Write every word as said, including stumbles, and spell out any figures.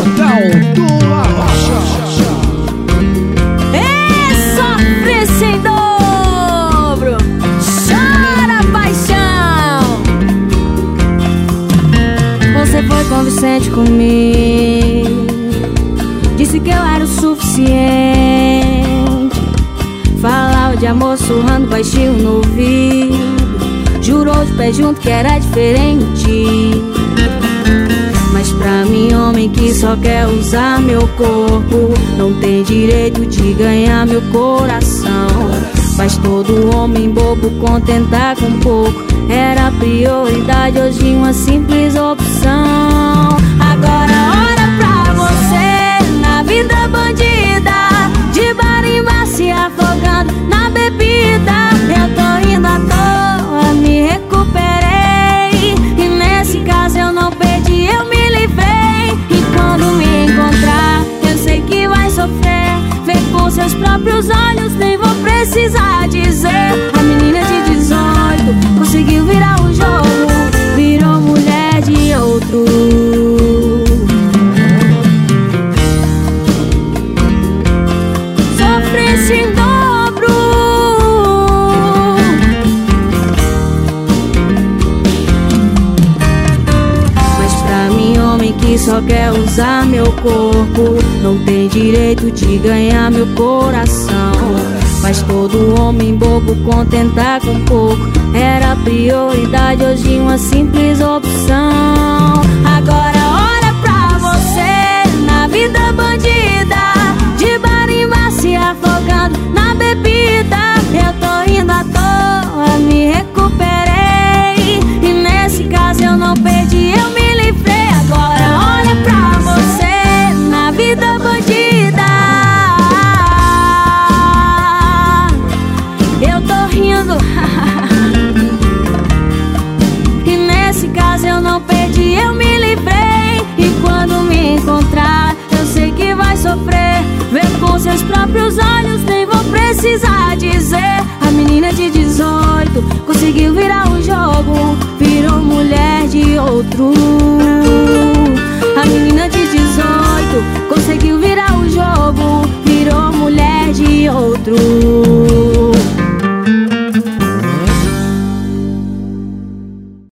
Portal do Arrocha. É sofrência em dobro, chora paixão. Você foi convincente comigo, disse que eu era o suficiente. Falava de amor surrando baixinho no ouvido, jurou de pé junto que era diferente. Mas pra mim, homem que só quer usar meu corpo, não tem direito de ganhar meu coração. Faz todo homem bobo contentar com pouco, era a prioridade, hoje uma simples opção. Agora olha pra você na vida bandida, de bar em bar se afogando na bebida. Eu tô indo à toa, me recuperei, e nesse caso eu não perdi, eu me livrei. E quando me encontrar, eu sei que vai sofrer. Vê com seus próprios olhos, nem vou precisar dizer. A menina de dezoito conseguiu virar o jogo, virou mulher de outro. Sofrência em dobro. Mas pra mim, homem que só quer usar meu corpo, não tem direito de ganhar meu coração. Faz todo homem bobo contentar com pouco, era a prioridade, hoje uma simples opção. Agora olha pra você na vida bandida, de bar em bar se afogando na bebida. Eu tô indo à toa, me recuperei, e nesse caso eu não perdi, eu me livrei. Agora olha pra você na vida bandida, eu tô rindo. E nesse caso eu não perdi, eu me livrei. E quando me encontrar, eu sei que vai sofrer. Vê com seus próprios olhos, nem vou precisar dizer. A menina de dezoito conseguiu virar o jogo, virou mulher de outro.